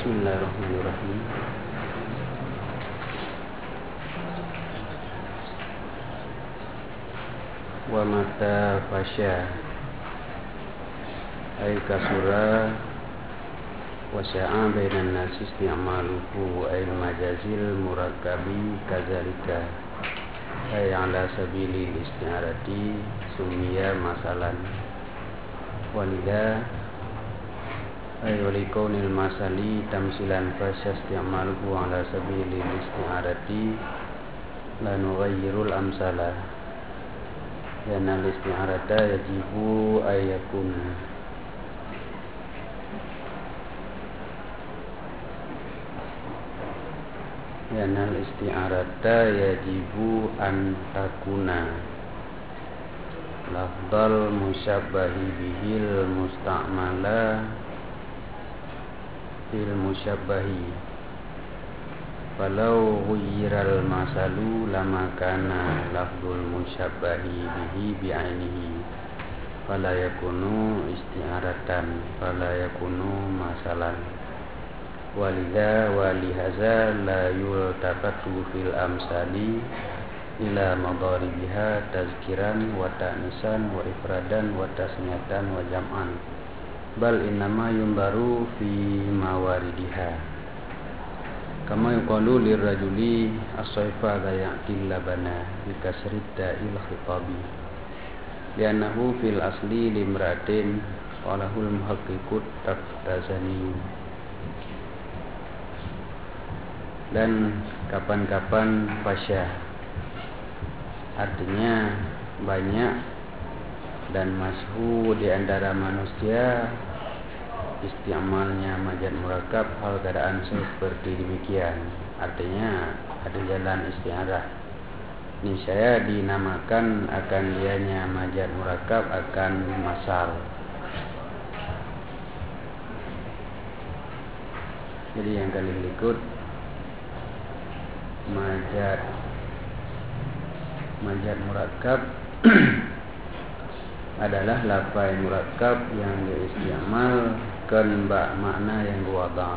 Bismillahirrahmanirrahim. Wa mata fasya ay kasura wa sya'a bainan nasi isti'maluhu ay majazil murakkabi kadzalika ay ala sabilil isti'arati summiya masalan walida ay walikaunil masali tamsilan fasya isti'maluhu ala sabilil isti'arati la nughayyirul amsala yanal isti'arata yajibu ayakun yanal isti'arata yajibu an takuna lafdal musyabbahi bihil musta'mala fil musyabbahi walau ghuyiral masalu lama kana lafdul musyabbahi bihi bi'ainihi fala yakunu isti'aratan fala yakunu masalan walidha walihaza la yultafatu fil amsali ila madaribiha tazkiran wa ta'nisan wa ifradan wa tasniyatan wa jam'an bal innama yundaru fi mawaridiha kama yuqalu lirrajuli as-sayfa la ya'til labana bi kasri ta'il khitabi li'annahu fil asli limratin walahul muhaqqiqut taftazani. Dan kapan-kapan fasya artinya banyak dan masyhur di antara manusia isti'malnya majaz murakkab hal keadaan seperti demikian, artinya ada jalan isti'arah. Ini saya dinamakan akan dianya majaz murakkab akan masal. Jadi yang kali berikut majaz murakkab adalah lafaz murakkab yang diisti'mal kan makna yang wada.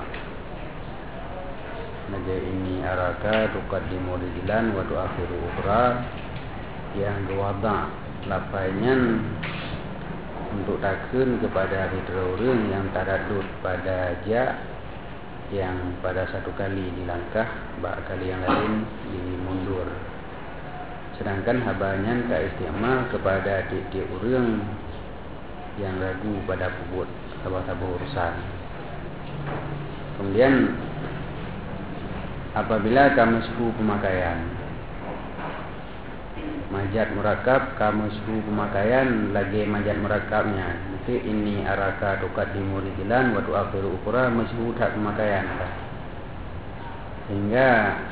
Naja ini araka tuqaddimu rijlan wa tu'akhiru ukhra yang wada lafaznya untuk takun kepada orang yang taraddud pada ja yang pada satu kali dilangkah kali yang lain dimundur. Sedangkan habanya tak isti'mal kepada titik orang yang ragu pada puput sabah-sabah urusan. Kemudian apabila kamusku pemakaian majaz murakkab, kamusku pemakaian lagi majaz murakkabnya itu ini araka tuqaddimu rijlan wa tu'akhiru ukhra masyhur tak pemakaian sehingga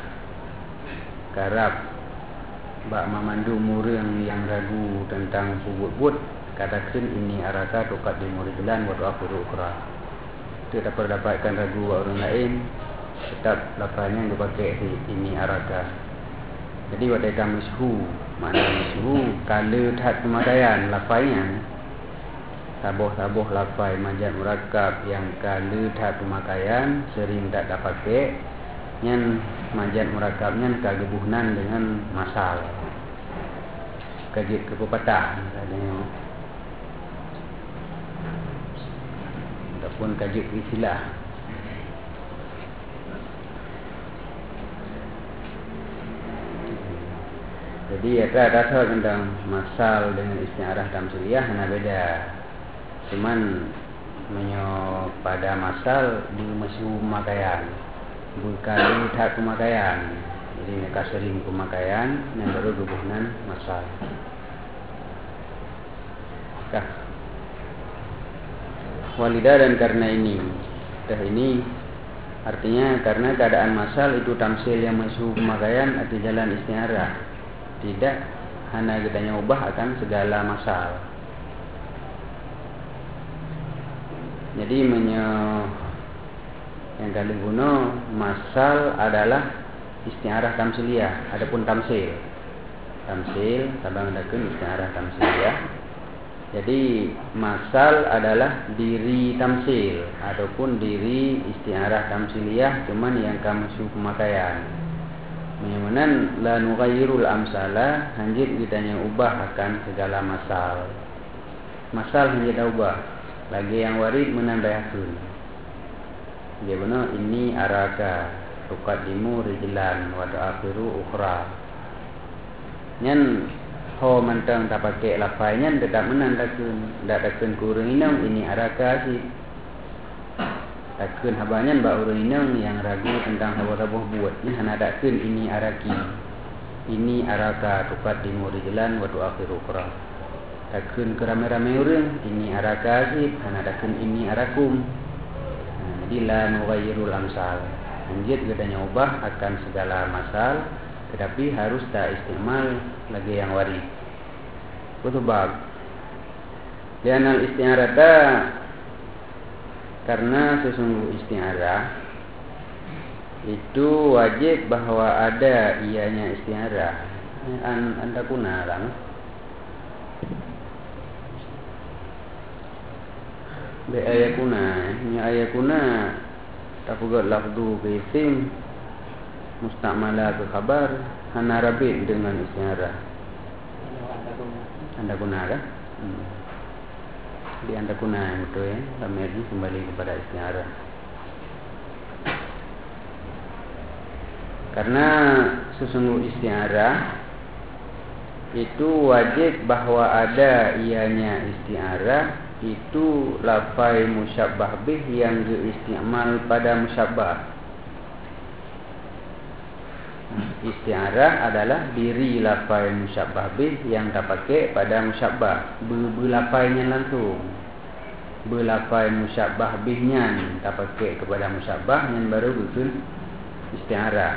karab bak memandu murang yang ragu tentang puput katakan ini araka tuqaddimu rijlan wa tu'akhiru ukhra. Tidak dapat dapatkan ragu orang lain, tetap lafaznya dipakai ini araka. Jadi wadai kamushu makna mushu kala tak pemakaian lafaznya tabuh-tabuh lafaz majaz murakkab yang kala tak pemakaian sering tak dipakai yang majaz murakkabnya kagebuhnan dengan masal kajik kepepatah katanya ataupun kajuk istilah. Jadi ada tentang masal dengan isti'arah tamsiliyah hanya beda. Cuman pada masal di masyhur pemakaian bukan tak pemakaian. Jadi mereka sering pemakaian yang baru hubungan masal. Walidah dan karena ini artinya karena keadaan masal itu tamsil yang masyhur pemakaian arti jalan isti'arah tidak hanya kita ubah akan segala masal. Jadi yang kali guna masal adalah isti'arah tamsiliyah. Adapun tamsil tabang dakun isti'arah tamsiliyah Jadi masal adalah diri tamsil ataupun diri isti'arah tamsiliyah, cuman yang kamasyu pemakaian. Menyamanan la nughayyirul amsala, hanjit kita yang ubah akan segala masal. Masal hanjit ubah. Lagi yang warid menambahkan. Dia benar ini araka tuqaddimu rijlan wa tu'akhiru ukhra. Nyan ho mantang tak pakai lafaznya tetap menandakan dak takun kurang inang ini araka sih. Takun habanya ba urang inang yang ragu tentang hawa-hawa buat ni hana takun ini araki. Ini araka tuqaddimu rijlan wa tu'akhiru ukhra. Takun kerame-rame urang ini araka sih, hana takun ini arakum. Jadi la nughayyirul amsal. Anjit gedanya ubah akan segala masal, tetapi harus tak istimal lagi yang warid. Kutubab. Lianal isti'arata, karena sesungguh isti'arah itu wajib bahwa ada ianya isti'arah. Anda kuna lang. Be ayakuna, ni ayakuna tafugat lafdu ke isim mustakmalah ke khabar hana rabit dengan isti'arah. Anda guna kah? Di anda guna betul ya. Lamir ini kembali kepada isti'arah. Karena sesungguh isti'arah itu wajib bahwa ada ianya isti'arah, itu lafai musyabbah bih yang diistimal pada musyabbah. Isti'arah adalah diri lafai musyabbah bih yang tak pakai pada musyabbah. Belafainya langsung. Belafai musyabbah bihnya tak pakai kepada musyabbah yang baru betul isti'arah.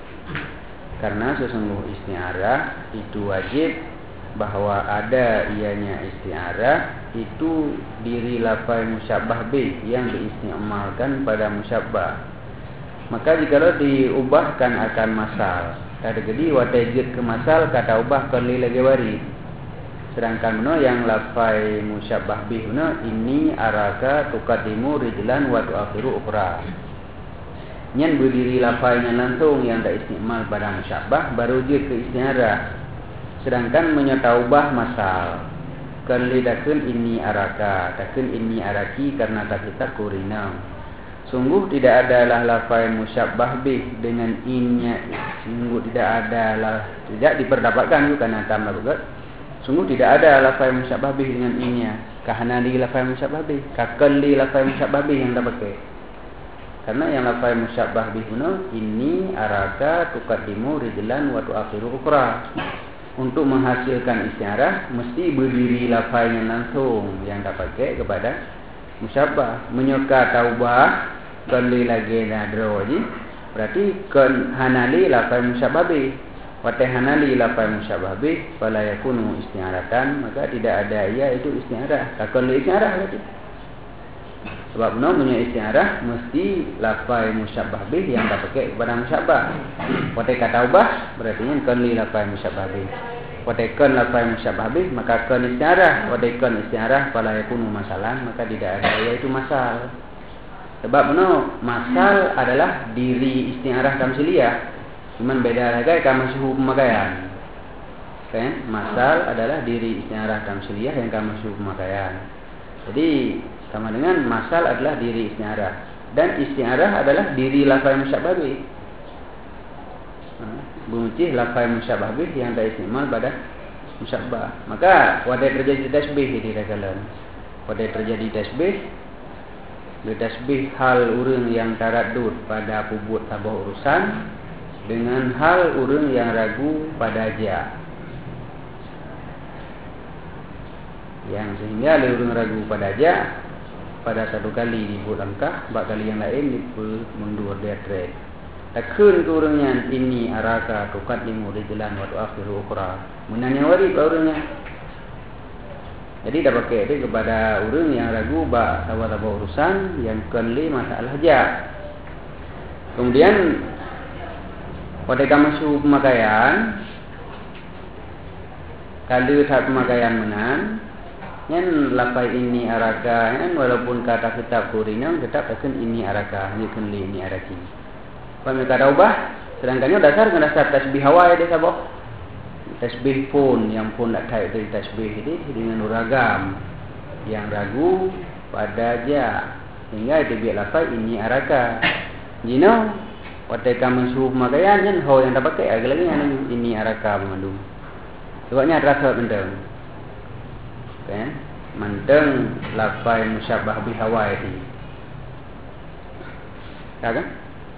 Karena sesungguh isti'arah itu wajib bahwa ada ianya isti'arah, itu diri lafai musyabbah bih yang diistimalkan pada musyabbah. Maka jikalau diubahkan akan masal, ada jadi watajid ke masal kata ubah kali lagi warid. Sedangkan mana yang lafai musyabbah bih mana ini araka tuqaddimu rijlan wa tu'akhiru ukhra. Nyan berdiri lafainya langsung yang tak istimal pada musyabbah baru jid ke isti'arah. Sedangkan menyataubah masal kali takun ini araka, takun ini araki karena tak kita kurinam. Sungguh tidak adalah lafai musyabbah bih dengan innya. Sungguh tidak adalah, tidak diperdapatkan karena tambah juga. Sungguh tidak ada lafai musyabbah bih dengan innya. Kahana di lafai musyabbah bih, kakali lafai musyabbah bih yang tak pakai. Karena yang lafai musyabbah bih ini araka tuqaddimu rijlan wa tu'akhiru ukhra. Untuk menghasilkan isti'arah mesti berdiri lafainya langsung yang tak pakai kepada musyabbah. Menyuka taubah kali lagi nadro ji, berarti kan hanali lafai musyabbah bih. Wa hanali lafai musyabbah bih fala yakunu isti'aratan, maka tidak ada ia itu isti'arah. Takkan isti'arah berarti. Sebab namanya isti'arah mesti lafai musyabbah bih yang tak pakai kepada musyabbah. Wa kata ubah berarti kan lafai musyabbah bih. Wa kan lafai musyabbah bih maka kan isti'arah. Wa kan isti'arah fala yakunu masalan, maka tidak ada ia itu masal. Sebab masal adalah diri isti'arah tamsiliyah. Cuman beda lagi kamasyu pemakaian. Okay? Masal adalah diri isti'arah tamsiliyah yang kamasyu pemakaian. Jadi sama dengan masal adalah diri isti'arah. Dan isti'arah adalah diri lafai musyabbah bih. Bunyi lafai musyabbah bih yang tak istimal pada musyabbah. Maka wadai terjadi tasbih di rakalan. Wadai terjadi tasbih, bertasbih hal urang yang taraddud pada pubut tabah urusan dengan hal urang yang ragu pada ja. Yang sehingga urang ragu pada ja pada satu kali dibuat langkah, bak kali yang lain dibuat mundur dia trade. Takun ke orangnya ini araka tuqaddimu rijlan wa tu'akhiru ukhra. Menanya warid orangnya. Jadi dah pakai dia kepada orang yang ragu bak tawa-tawa urusan yang kali masalah ja. Kemudian pada kamasyu pemakaian, kalau tak pemakaian menan Yang lafaz ini araka, yang walaupun kata kitab kurinang tetap akan ini araka, ni kan li ini araki. Kalau kata ubah, sedangkannya dasar tasbih hawa dia sabok. Tasbih pun yang pun nak kait dari tasbih ini dengan uragam yang ragu pada ja hingga dia biar lafaz ini araka. Jino wateka mensuh makayan yang ho yang dapat pakai lagi ini araka memandung. Sebabnya rasa mendeng. Okay. Mendeng lafaz musyabbah bi hawa ini. Ya kan?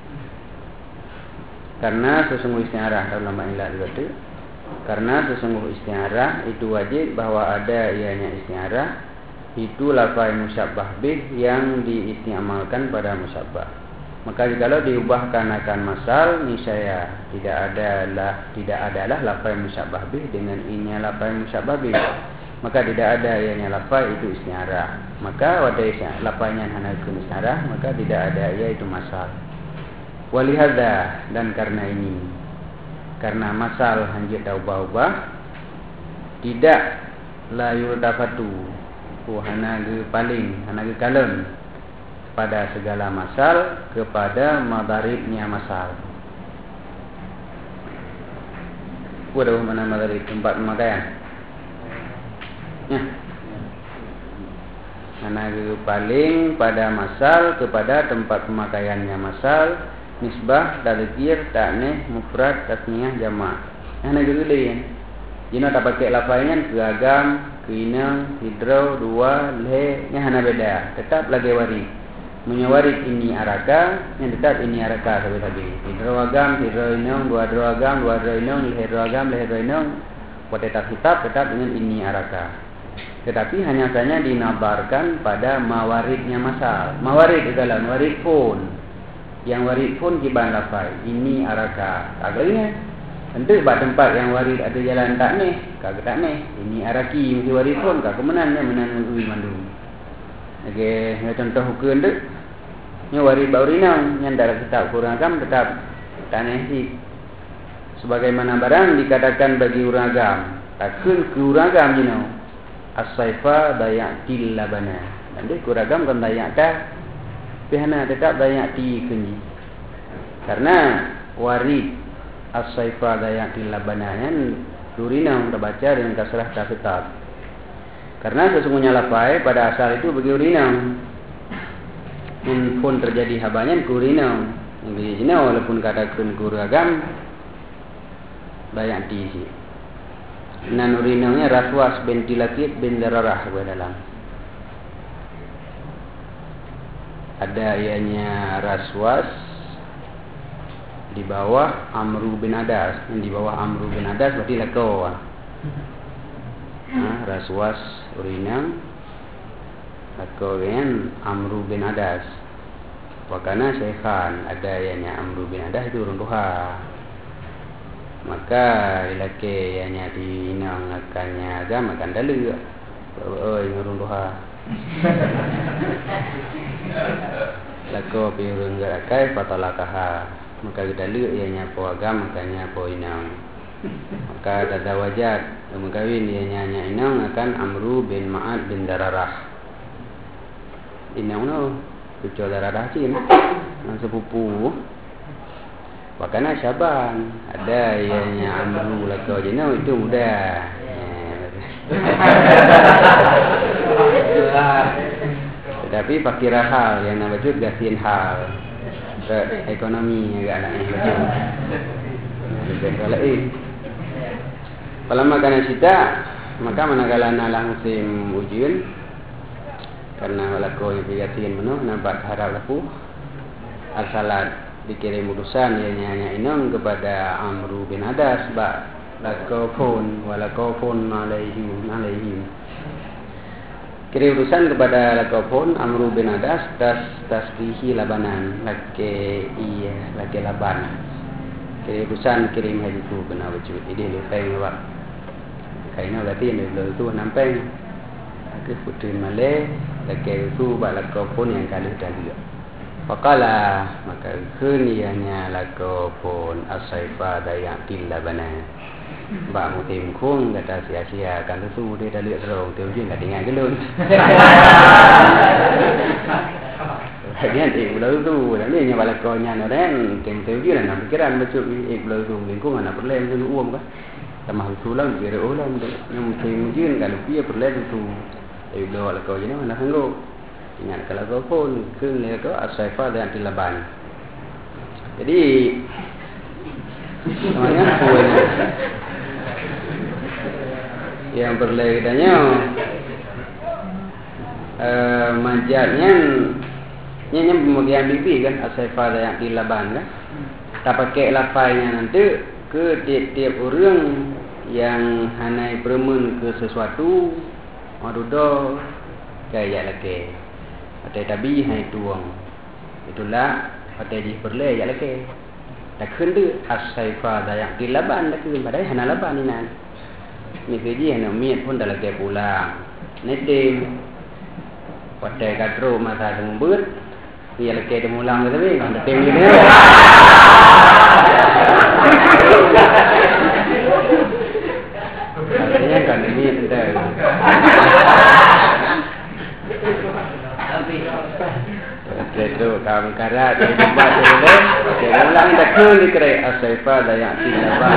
Karena sesungguh istiarah dalam nama ilah juga tu. Karena sesungguh istiarah itu wajib bahawa ada ianya istiarah itu lafaz musyabbah bih yang diistiamalkan pada musyabbah. Maka jikalau diubahkan akan masal, niscaya tidak adalah lafaz musyabbah bih dengan inya lafaz musyabbah bih. Maka tidak ada ianya lafaz itu istiarah. Maka wadai lafaznya hanakum istiarah, maka tidak ada ia itu masal. Walihada, dan karena ini, karena masal hanjit ubah-ubah, tidak la yurdafatu hanaga paling hanaga kalem pada segala masal kepada madaribnya masal. Waduh, mana madarib tempat pemakaian? Ya. Hanaga paling pada masal kepada tempat pemakaiannya masal. Nisbah, tadhkir, ta'nih, mufrad, tasniyah, jama'. Hanaga gede. Jino tak pakai lafaznya geragam, keinang, hidro, dua, leh, nya hana beda. Tetap lagi warid. Menyawarid ini araka, yang tetap ini araka sabi-sabi. Hidro agam, hidro inong, dua hidro agam, dua hidro inong, leh hidro agam, leh hidro inong. Tetap kitab tetap dengan ini araka. Tetapi hanya saja dinabarkan pada mawaridnya masal. Mawarid adalah mawarid pun. Yang warid pun kiban lafaz ini araka. Agaknya tentu bab tempat yang warid ada jalan tak ni, kagak tak ni. Ini araki mesti warid pun kagak menannya menan ui mandung. Okey, contoh hukum tu. Nya warid baurinang yang dalam kitab Quran agam tetap tak ni. Sebagaimana barang dikatakan bagi orang agam, takun ke orang agam jino. As-saifa dayatil labana. Nanti Quran agam kan dayak dah. Pihana tetap dayak ti kenyi. Karena warid as-saifa dayatil labananya durina kita baca dengan kasrah ta kitab. Karena sesungguhnya lafaz pada asal itu bagi urinang. Pun terjadi habanya kurinang. Jadi sini walaupun katakan kuragam dayak ti si. Nan urinangnya raswas bin tilakit bin dararah dalam. Ada ianya raswas di bawah Amru bin Adas. Yang di bawah Amru bin Adas berarti lakau. Raswas urinang lakau kan Amru bin Adas. Wakana syekhan ada ianya Amru bin Adas itu runtuha. Maka ilake ianya dinang akannya agam akan dalu. Oi runtuha. Lako pirun garakai patalakaha. Maka kita lihat ianya po agam makanya po inang. Maka tada wajat mengkawin ianya inang akan Amru bin Ma'ad bin Dararah. Inang no cucu Dararah cin nang sepupu. Wakana Syaban ada ianya Amru lako jeno itu muda. Tetapi fakirah hal yang nama wujud gasin hal ekonomi agak anaknya wujud. Kalau makan sita maka manakala nalang musim ujian karena walako yang prihatin menuh nampak harap lapu al-salat dikirim utusan ianya inong kepada Amru bin Adas bak lakofon walakofon alaihim kirim utusan kepada lakofon Amru bin Adas tasbihi labanan laki laban kirim utusan kirim haji tu kena wujud ini lupai ngawak kaina berarti itu nampai ke putrin malay laki itu bak lakofon yang kali tadi. Faqala maka kunianya lakofon as-saifa dayatil labana. Ba mu tim khung kata sia-sia kan tu dia dah lihat terong teu jin kat dengar gelun. Bagian belau tu dan ni nya bala ko nya no den teng teu jin nak pikiran bacu belau tu lingkung anak perlem tu uom ka. Tamah tu lang kira ulam tu nyum teng jin kan pia perlem tu. Belau la ko jin mana hanggo. Ingat kalau kau pun keun le ko asaifa dan tilaban. Jadi namanya kuenya yang berledanya manjatnya nya pemegang bibi kan asaifa yang dilaban kan tak pakai lafaznya nanti ke tiap-tiap orang yang hanai bermen ke sesuatu madudo kayak lagi ada tabi hai tuang itulah ada di perle ya lagi tak kendu asaifa yang dilaban tak kendu padai hana laban ni nan ni keji hana miat pun dah lagi pulang netim padai katro masa sembut ni lagi dah mulang tapi kan netim ni artinya kan miat dah itu kamu karat di tempat itu okey ulang dah keun dikira asaifa yang dilaban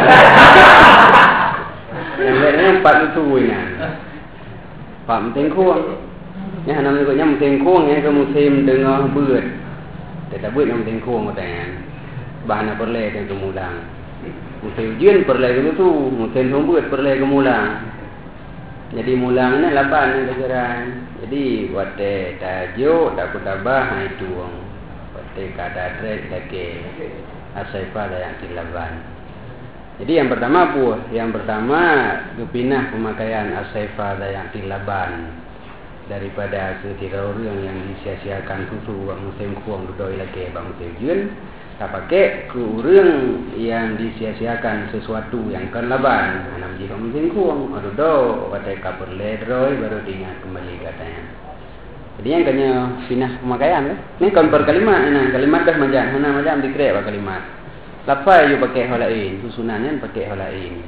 yang lainnya 4 tu nya. Pak penting kuang. Nya nama ko nya penting kuang nya ke musim dengar beut. Tak beut yang penting kuang katanya. Bahan perle ke mulang. Musim ujian perle ke tu, musim beut perle ke mulang. Jadi mulang ni laban ni kejaran. Jadi wate tajuk tak kutabah hai tuang. Wate kada trek lagi asaifa yang dilaban. Jadi yang pertama apa? Yang pertama kepinah pemakaian asaifa yang tilaban daripada setira orang yang disia-siakan susu bang musim kuang dudoi lagi bang musim jun tak pakai ke orang yang disia-siakan sesuatu yang kan laban anam jika musim kuang aduh kata kabar ledroi baru diingat kembali katanya. Jadi yang kanya pinah pemakaian ni konver kalimat ni kalimat dah macam mana macam dikira kalimat. Lafaz you pakai hal lain, susunannya pakai hal lain.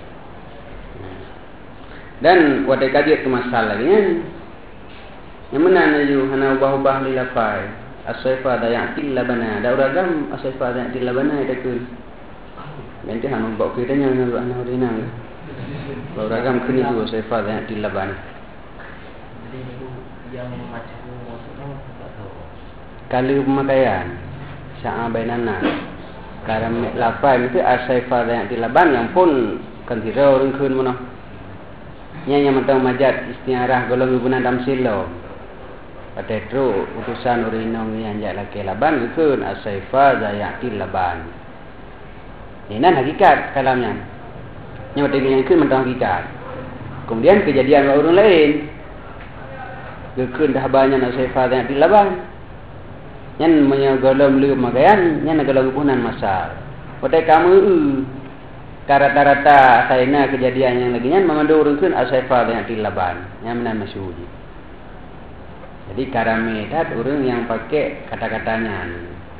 Dan wadai kajian tu masalah ni. Yang mana you hana ubah-ubah li lafaz. Asaifa yang tilabana. Da uragam asaifa yang tilabana itu ke. Nanti hana ubah kita nya ana rinang. Uragam kini tu asaifa yang tilabana. Jadi yang macam maksudnya tak tahu. Kalau pemakaian sya'a bainana karena lafaz itu asaifa yang dilaban yang pun kan tiro orang kun mana nya yang mentang majat istiarah golong guna dam silo pada tro utusan urinong yang jak laki laban kun asaifa yang dilaban ini hakikat kalamnya nya yang kun mentang hakikat kemudian kejadian orang lain kun dah banyak asaifa yang dilaban yang menyagolom lu magayan yang nagolom punan masal. Pada kamu rata-rata saina kejadian yang lagi yang mengandu urungkeun asaifa yang tilaban yang menan masyhur. Jadi karame dat urang yang pakai kata-katanya.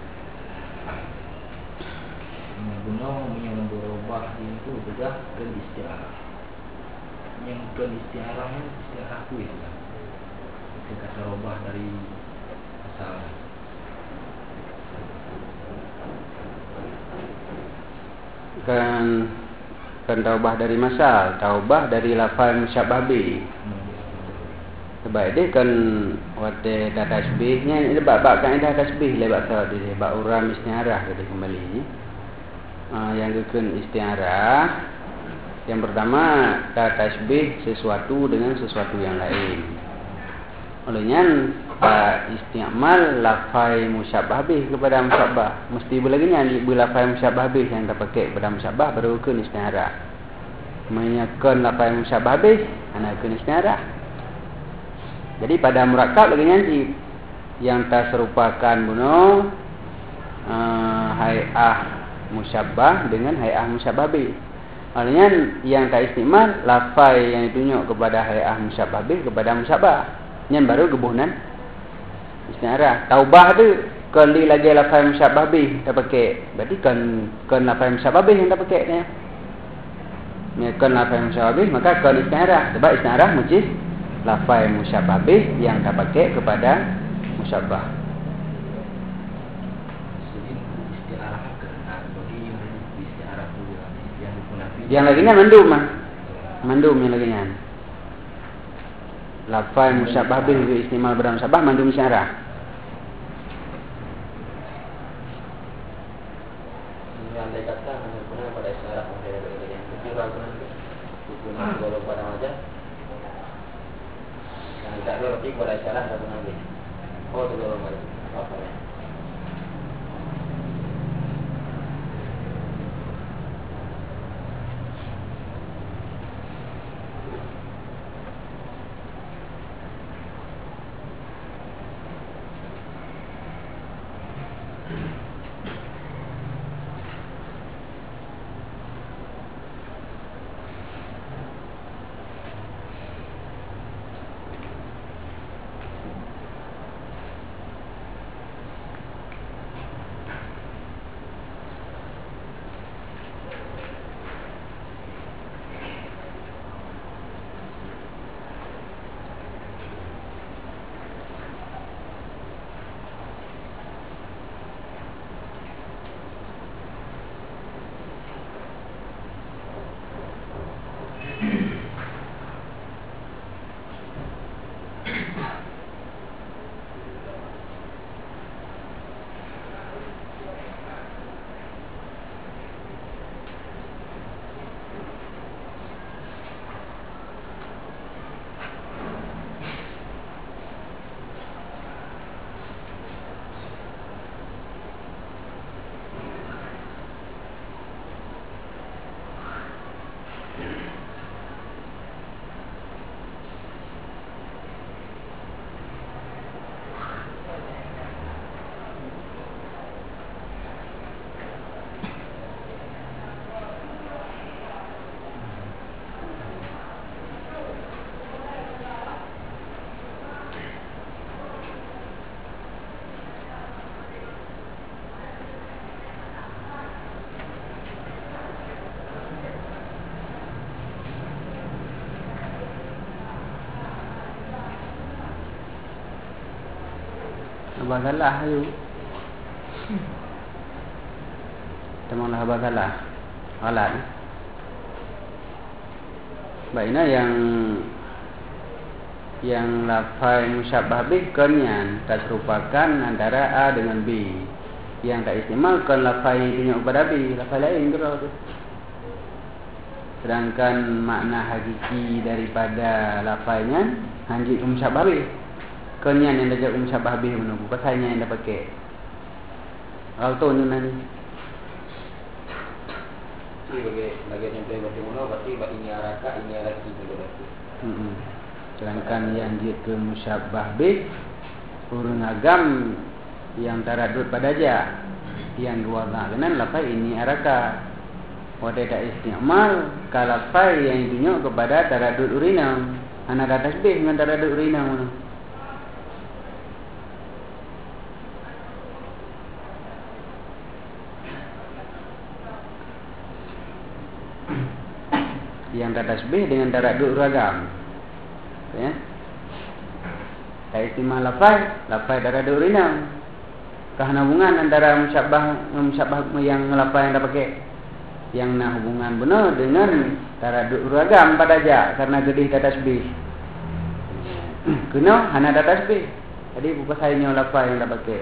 Guna yang berubah itu juga ke istiarah. Yang ke istiarah kuis lah. Itu kata robah dari asal. Kan taubah dari masal, taubah dari lafaz musyabbah bi. Sebab dia kan wate tasbihnya ini bab kaedah tasbih lebat tadi bab uram istiarah tadi kembali ni. Yang keun istiarah yang pertama tasbih sesuatu dengan sesuatu yang lain. Olehnya istiamal lafaz musyabbah bih kepada musyabbah mesti belaginya ni lafaz musyabbah bih yang terpakai kepada musyabbah baru ke istiarah menyakan lafaz musyabbah bih ana ke istiarah. Jadi pada murakkab lagi nanti yang tak serupakan buno hay'ah musyabbah dengan hay'ah musyabbah bih. Olehnya yang tak istimal lafaz yang ditunjuk kepada hay'ah musyabbah bih kepada musyabbah yang baru gebunan istiarah. Taubah tu kali lagi lafaz musyabbah bih tak pakai. Berarti kan lafaz musyabbah bih yang tak pakai ni. Kon lafaz musyabih, maka kon isti'arah. Sebab isti'arah mesti lafaz musyabih yang tak pakai kepada musyabah. Jadi istiarah kena bagi yang istiarah tu yang digunakan. Yang lagi kan mandum mah. Mandum yang lagi kan. Lafaz musyabih istimal pada musyabah mandum isti'arah. Andai kata hanya guna pada istiarah pada yang kira guna kalau pada wajah. Yang tidak berarti pada istiarah ada guna lagi. Oh, tu kalau apa ya? Abah salah tu. Temanlah abah salah. Alat. Baiklah yang lafaz musyabah bih konyan tak serupakan antara A dengan B. Yang tak istimal kon lafaz yang tunjuk kepada B, lafaz lain kira tu. Sedangkan makna hakiki daripada lafaznya hanjit musyabah bih. Konyan yang dah jadi musyabah bih menunggu pasalnya yang dah pakai. Kalau tu ni. Bagi yang berarti mana berarti ini araka ini araki itu berarti. Sedangkan yang jika musyabah bih urung agam yang taradud pada ja yang dua kanan lafaz ini araka. Wada tak istimal kalau lafaz yang tunjuk kepada taradud urinam. Ana ada tasbih dengan taradud urinam. Yang tak tasbih dengan taradud ragam. Ya. Tak istimal lafaz taradud urinam. Kerana hubungan antara musyabah yang lafaz yang dah pakai yang nak hubungan benar dengan taradud ragam pada ja karena gedih tak tasbih. Kena hana tak tasbih. Jadi pasalnya lafaz yang dah pakai.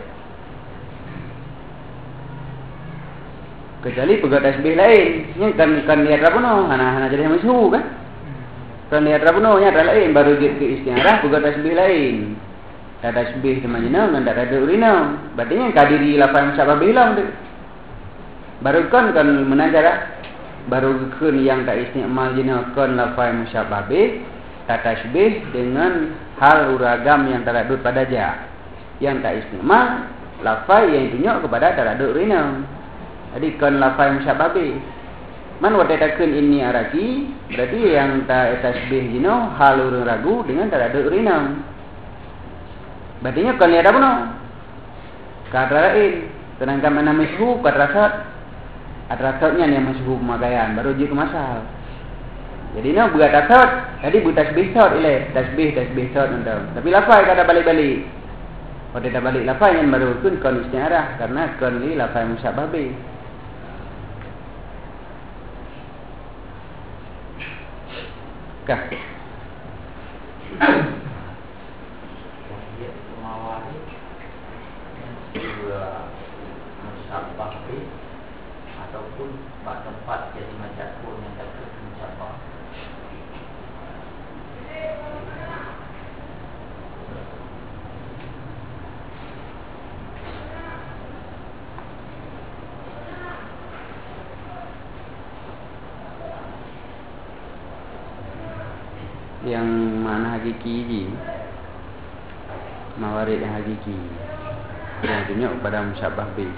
Kecuali pegang tasbih lain, nya kan lihat rabuno, hana jadi masyhur kan? Kan lihat rabuno nya ada lain baru ke istiarah pegang tasbih lain. Tak tasbih temannya dengan tak ada urina. Berarti yang kadiri lafaz musyabah bilang tu. Baru kan menajar baru kan yang tak istimal jina kan lafaz musyabah bih tak tasbih dengan hal uragam yang taradud pada ja. Yang tak istimal lafaz yang tunjuk kepada taradud urina. Jadi kan lafaz musyabah bih. Man wadatakeun ini araki berarti yang tak tasbih jina hal urang ragu dengan taradud urina. Berarti nya kan lihat apa no? Kata lain. Sedangkan mana masyhur kata rasat. Atrasatnya yang masyhur pemakaian baru je ke masal. Jadi nak berat tasawuf, jadi bertasbih sawat ilai, tasbih sawat entah. Tapi lafaz kada balik-balik. Pada dah balik lafaz yang baru kun kon istiarah karena kon ni lafaz musyabah bi. Kah? Ataupun pada tempat jadi macam pun yang tak mencapai. Yang mana hakiki je, mawarid yang hakiki yang tunjuk pada musyabah bi.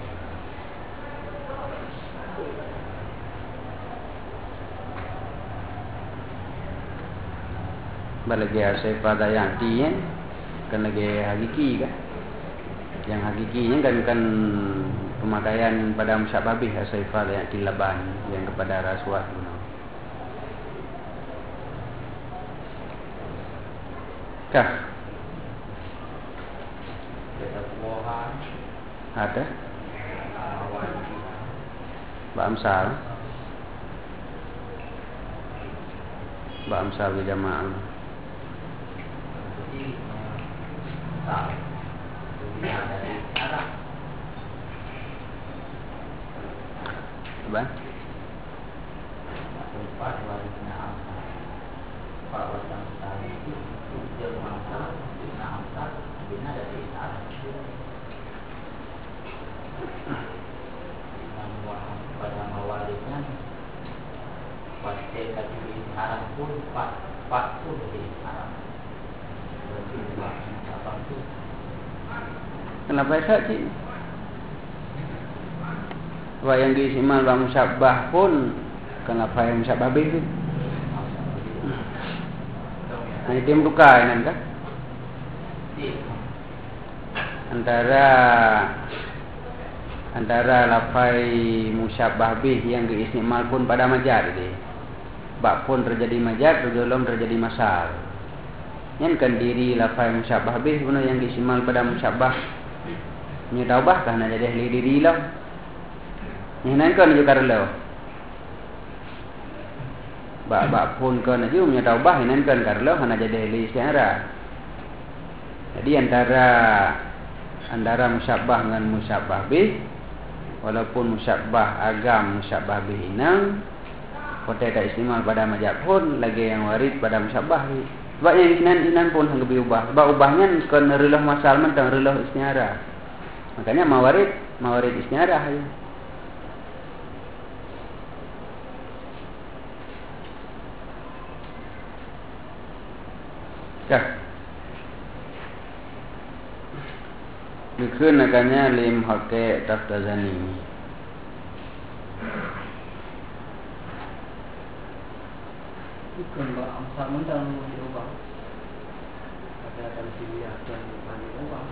Balagi asal pada yang ti kan lagi hakiki kan. Yang hakikinya kan pemakaian pada musyabah bi asal pada yang tilaban yang kepada rasuah. Kah? Ada? Ba'amsal di jamaah. Apa? Pada mawalidnya pasti tadi Arab pun pak pun di Arab. Kenapa saja? Wah yang diisimal bang musyabah pun kenapa yang musyabah itu? Nah itu yang buka ini kan? Antara lafai musyabah bih yang diistimal pun pada majar dia. Bak pun terjadi majar, terjolong terjadi masal. Yang kan diri lafai musyabah bih benar yang diistimal pada musyabah. Nya taubah kah nak jadi ahli diri lah. Nya nan kan juga karelo. Bak pun kan aja nya taubah nan kan karelo hana jadi ahli istiarah. Jadi antara musyabah dengan musyabah bih, walaupun musyabah agam musyabah bih inang, kota tak istimal pada majab pun lagi yang warid pada musyabah bih. Sebab yang inan pun lebih ubah. Sebab ubahnya kena relah masal mentang relah istiarah. Makanya mawarid istiarah ya. Kah? Dikenakannya lim hake taftazani. Bukan bak amsal mentang diubah. Ada tamsiliyah dan diubah.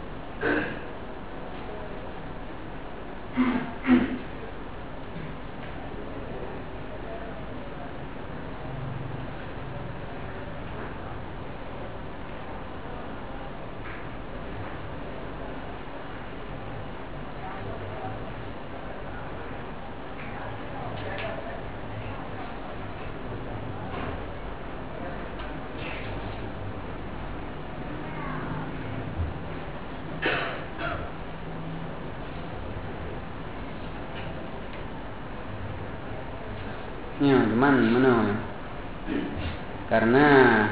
Ya, cuman mana? Karena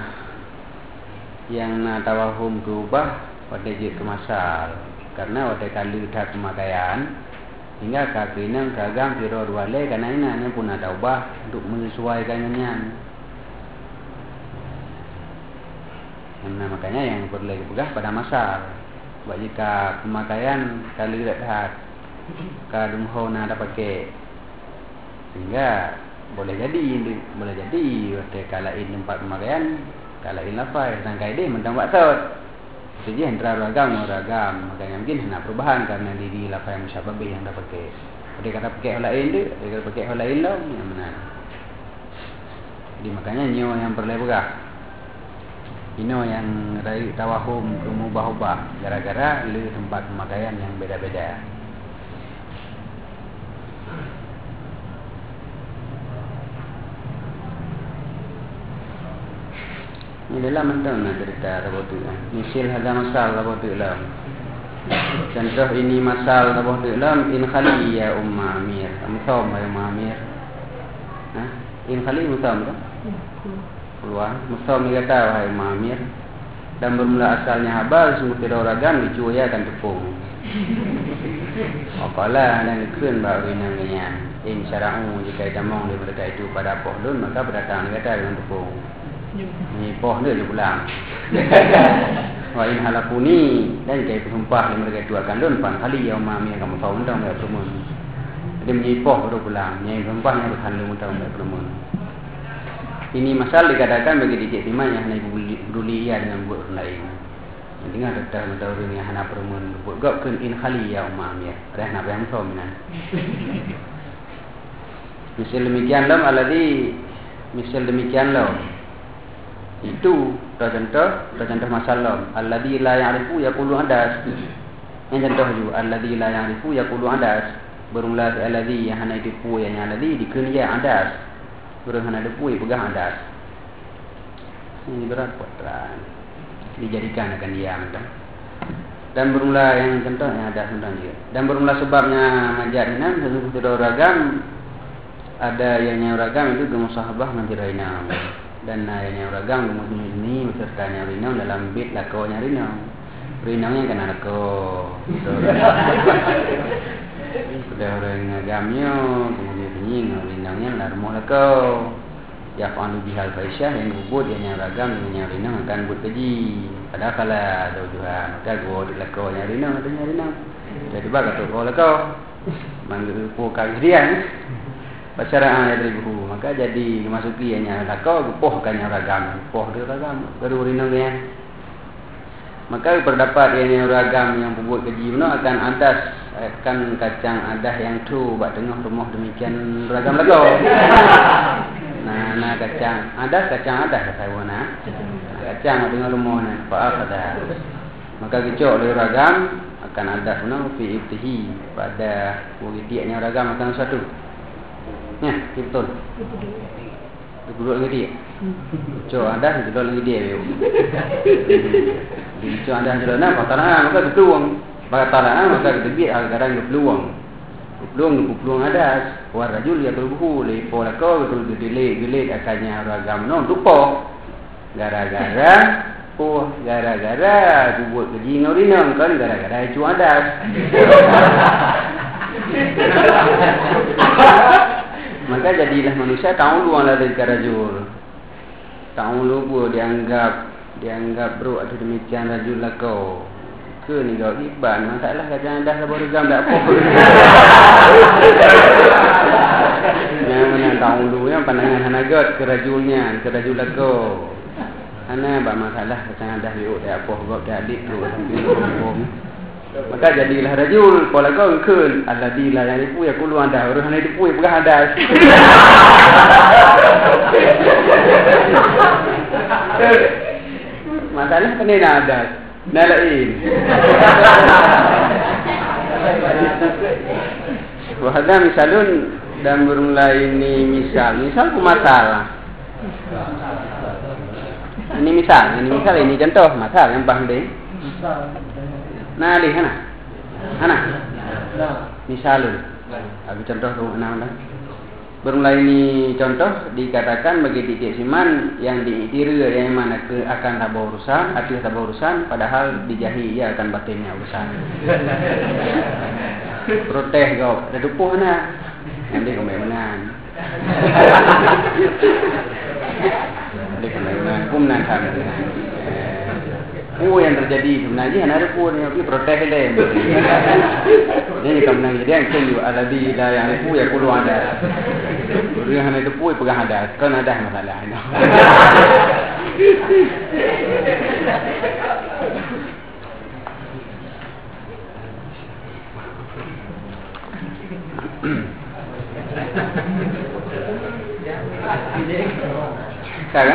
yang na tawahum berubah pada je kemasal. Karena pada kali dah pemakaian hingga kakinang kagam piro wale karena ini pun ada ubah untuk menyesuaikannya. Karena makanya yang perlu dipegah pada masal. Sebab jika pemakaian kali dah kadung na ada pakai sehingga boleh jadi waktu kalain tempat pemakaian kalain lafaz dan kaedah mentang maksud itu je antara ragam makanya mungkin nak perubahan karena diri lafaz musyabah yang dah pakai dia kata pakai hal lain dia kata pakai hal lain lah yang mana Jadi makanya nyo yang berleberah, ino yang rai tawahum kumubah-ubah gara-gara le tempat pemakaian yang beda-beda. Ini dalam mentang nak cerita rabot tu. Misil ada masalah rabot tu dalam. Contoh ini masalah rabot tu dalam in khali ya umma amir. Amsom ya umma amir. Ha? In khali musam kan? Keluar. Musam ni kata wahai umma amir. Dan bermula asalnya habal sungguh tidak ragam dicuyakan tepung. Apalah dan kun baru namanya. In syara'u jika jamong daripada itu pada pohdun maka berdatang kata dengan tepung. Ni poh dia je pulang. Wa in halakuni dan kai bersumpah yang mereka itu akan don pan kali yang mami kamu tahu undang mereka permun. Dia menyipoh baru pulang. Nyai bersumpah yang berkandung undang mereka permun. Ini masalah dikatakan bagi dicik timan yang hanya peduli ia dengan buat orang lain. Yang dengar datang orang yang hanya permun buat gak kun in kali ya mami. Dah nak yang tahu minan. Misal demikian lam alladhi misal demikian lam itu contoh masalah alladzi la ya'rifu yaqulu adas. Yang contoh juga alladzi la ya'rifu yaqulu adas. Bermula alladzi yang hana dipu yang alladzi dikeun ya adas. Berang hana dipu pegang adas. Ini berat buat terang. Dijadikan akan diam kan. Dan bermula yang contoh yang adas contohnya. Dan bermula sebabnya ngajarin sesuatu ragam ada yang ragam itu gemusahabah nanti raina. Dan yang ragam kemudian ini sertanya rinau dalam bit lakonya rinau. Rinaunya kan lako. Sudah orang ngagamnya kemudian penying rinaunya larmo lako. Ya fa'alu bihal faisyah yang bubut yang ragam dengan yang rinau akan buat keji. Padahal kalau daujuhan maka gua di lakonya rinau katanya rinau. Jadi baga tu gua lako. Manggil pokok kalian. Pacaran dari guru maka jadi masuki hanya lakau poh kan yang ragam poh dia ragam baru rinangnya maka berdapat yang ragam yang buat keji mana akan atas akan kacang adah yang tu buat tengah rumah demikian ragam lakau nah kacang adah kata wana kacang tengah rumah na apa ada maka kecok dari ragam akan adah mana fi ibtihi pada wujudnya ragam akan satu. Ya, betul. Duduk lagi dia. Cok anda duduk lagi dia. Cok anda duduk nak tanah maka betuang. Maka tanah maka debit kadang betuang. Betuang ada. Warajul ya terbuhu le pola kau betul gile akannya ragam non lupa. Gara-gara buat keji ngorinang kan gara-gara cok anda. Maka jadilah manusia tahu luang dari rajul. Tahu lu pun dianggap bro atau demikian rajul lah kau. Ke ni kau iban masalah kacang dah baru gam dak apa. Yang mana tahu lu yang pandangan hanagat ke rajulnya, ke rajul lah kau. Ana ba masalah kacang dah yuk dak apa gak dak adik tu sampai maka jadilah rajul pola kau keun alladzi la yarifu yaqulu anda orang hanya dipu pegang hadas. Masalah kan ini hadas nalain wahada misalun dan bermula ini misal ku masalah ini contoh masalah yang bang deh nah lih anak misalun abi contoh tu enam dah bermula ini contoh dikatakan bagi dicik siman yang diitiru yang mana ke akan tabah urusan atau tabah urusan padahal dijahi ia akan batinnya urusan protes kau ada dupuh nak nanti kau menan nanti kau menan kumnan kan. Yang terjadi sebenarnya ada pun yang protes dia. Jadi kamu dia yang kena alladzi la ya'rifu yaqulu ada. Dia hanya itu pun pegang ada. Kan ada masalah ini. Kan?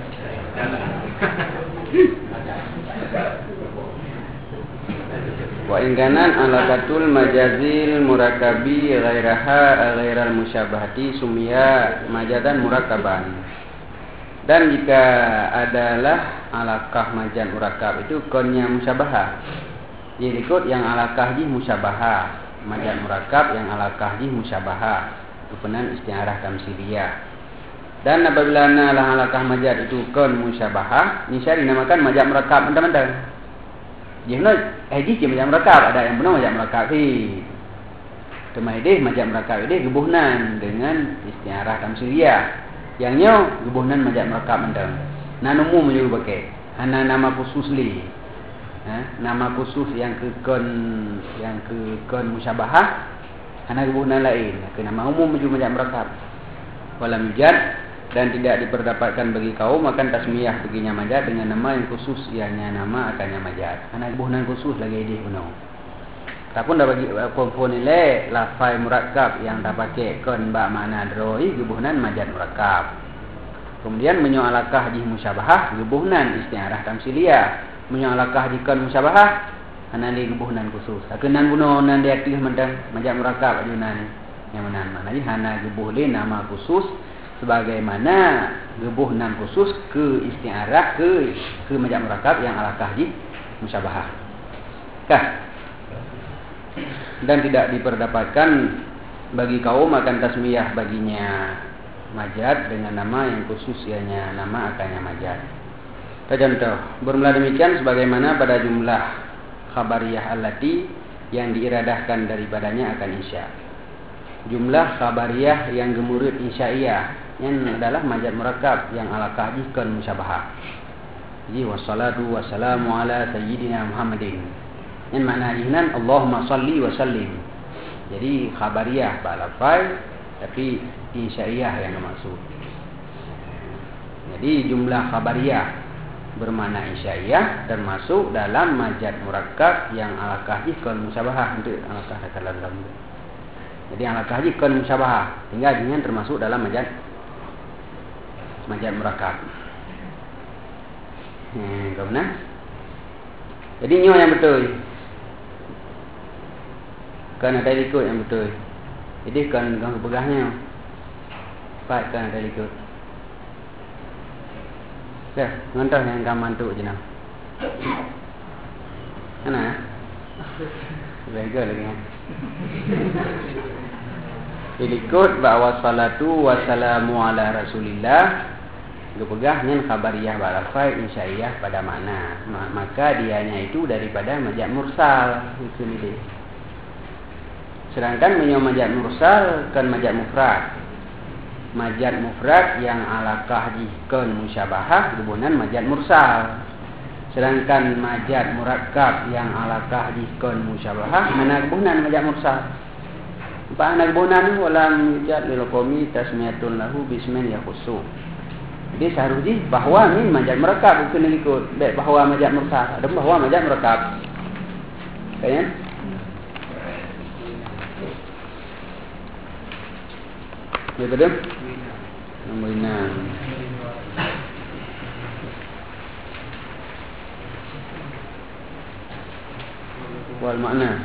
Wa ingkanan alaqatul majazil murakabi ghairal musyabahati sumia majadan murakaban. Dan jika adalah alaqah majaz murakab itu konnya musyabahah. Jadi ikut yang alaqah ji musyabahah, majaz murakab yang alaqah ji musyabahah. Itu penan isti'arah tamsiliyah. Dan apabila alaqah majaz itu kon musyabahah, ini saya dinamakan majaz murakab mentah-mentah. Jika haji macam merakab, ada yang benar macam merakab ni. Temai deh macam merakab ini gebuhnan dengan istiarah tamsiliyah. Yang nyo gebuhnan macam merakab mendang. Nan umum juga pakai. Hana nama khusus li. Nama khusus yang ke kon musyabahah. Hana gebuhnan lain. Ke nama umum juga macam merakab. Walam yujad. Dan tidak diperdapatkan bagi kaum akan tasmiyah baginya majaz dengan nama yang khusus ianya nama akannya majaz. Karena kebunan khusus lagi dia penuh. Tapi dah bagi komponen le lafai murakkab yang tak pakai kon ba makna droi kebunan majaz murakkab. Kemudian menyoalakah di musyabahah kebunan isti'arah tamsiliyah. Menyoalakah di kon musyabahah ana li kebunan khusus. Akenan bunonan dia aktif mendang majaz murakkab ajunan yang menan mana hana gebuh le nama khusus sebagaimana gebuhnan khusus ke isti'arah ke majaz murakab yang alaqah di musyabahah. Kah? Dan tidak diperdapatkan bagi kaum akan tasmiyah baginya majaz dengan nama yang khusus ianya nama akannya majaz. Contoh, bermula demikian sebagaimana pada jumlah khabariyah allati yang diiradahkan daripadanya akan insya. Jumlah khabariyah yang gemurid insya'iyah yang adalah majaz murakab yang alaqah jikon musyabahah. Jadi wassalatu wassalamu ala sayyidina Muhammadin. Yang makna ihnan Allahumma salli wa sallim. Jadi khabariyah balafai tapi insya'iyah yang maksud. Jadi jumlah khabariyah bermakna insya'iyah termasuk dalam majaz murakab yang alaqah jikon musyabahah untuk alaqah dalam. Jadi alaqah jikon musyabahah tinggal dengan termasuk dalam majaz murakab. Kau benar? Jadi nyo yang betul. Kan ada ikut yang betul. Jadi kan kau pegahnya. Pak kan ada ikut. Dah, ngantar yang kau mantuk je nak. Mana? Bega lagi. Ikut bahwa salatu wassalamu ala Rasulillah Gepegahnya khabariyah balafai insya'iyah pada mana. Maka dianya itu daripada majaz mursal itu ni. Sedangkan majaz mursal kan majaz mufrad. Majaz mufrad yang alaqah jikon musyabahah gebunan majaz mursal. Sedangkan majaz murakkab yang alaqah jikon musyabahah mana gebunan majaz mursal. Apa anak gebunan walam yujad lil qawmi tasmiyatun lahu bismin yakhussu. Jadi seharusnya bahawa ni majaz murakab bukan ikut baik bahawa majaz mursal ada bahawa majaz murakab. Kan? Ya betul? Nombor 6. Wal makna.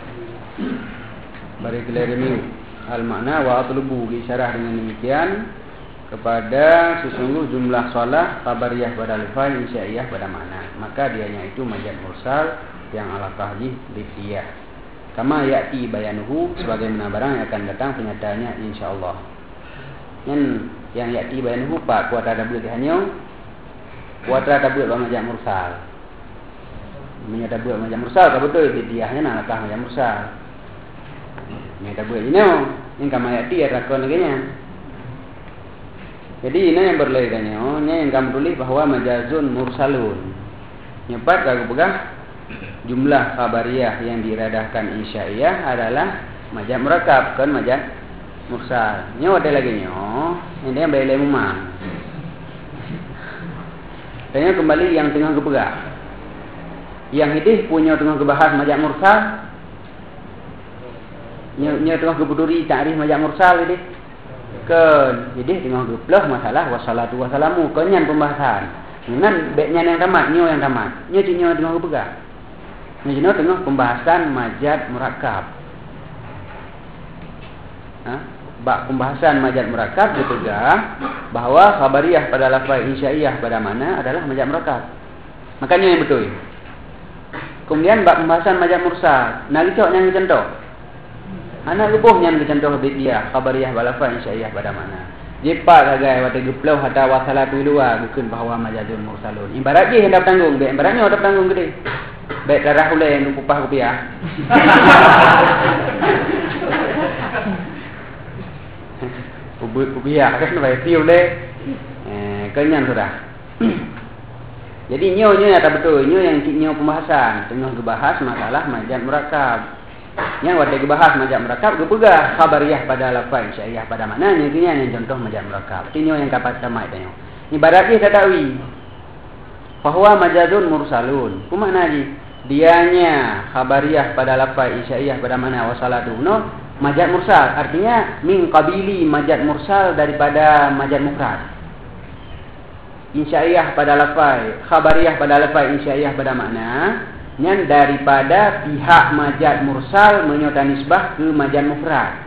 Bari kelerimi al makna wa atlubu isyarah dengan demikian kepada sesungguh jumlah solah khabariyah pada lafaz insya'iyah pada makna, maka dianya itu majaz mursal yang alaqah difiyah kama ya'ti bayanuhu sebagaimana barang yang akan datang penyataannya insyaallah. Yang ya'ti bayanuhu pak kuat ada buat hanya kuat ada buat majaz mursal menyata buat majaz mursal ka betul difiyahnya alaqah majaz mursal menyata buat ini kama ya'ti ada kon lagi. Jadi ini yang berlaikannya, ini yang kamu tulis bahawa majazun mursalun. Nyepat kalau pegang jumlah khabariyah yang diiradahkan insya'iyah adalah majaz murakab kan majaz mursal. Ini ada lagi ini yang belai mumah. Tanya kembali yang tengah kepegang. Yang ini punya tengah kebahas majaz mursal. Nya tengah kebuduri ta'rif majaz mursal ini. Kan. Jadi tengah geplah masalah wassalatu wassalamu. Kenyan pembahasan. Dengan baiknya yang tamat, nyo yang tamat. Nyo tengah pegang. Nyo tengah pembahasan majad murakab. Bab pembahasan majad murakab dipegang bahawa khabariyah pada lafaz insyaiyah pada mana adalah majad murakab. Makanya yang betul. Kemudian bab pembahasan majad mursal. Nak cok yang contoh. Anak gebuh yang contoh dia khabariyah pada lafaz insyaiyah pada mana. Jepat agai wate geplau hatta wasalatu luar bukan bahawa majadun mursalun. Ibarat je hendak tanggung, baik ibaratnya hendak tanggung gede. Baik darah ulai yang kupah rupiah. Rupiah kan baik tiu le. Kenyan sudah. Jadi nyo tak betul, nyo yang pembahasan, tengah gebahas masalah majad murakab. Yang waktu dibahas majad murakab, gepegah khabariyah pada lafaz insyaiyah pada mana intinya yang contoh majad murakab. Tinyo yang kapat sama itu. Ibaratnya katawi bahwa majadun mursalun. Apa makna ni? Dianya khabariyah pada lafaz insyaiyah pada mana wasalatu no majad mursal. Artinya min qabili majad mursal daripada majad mufrad. Insyaiyah pada lafaz, khabariyah pada lafaz insyaiyah pada makna yang daripada pihak majad mursal menyota nisbah ke majad mufrad.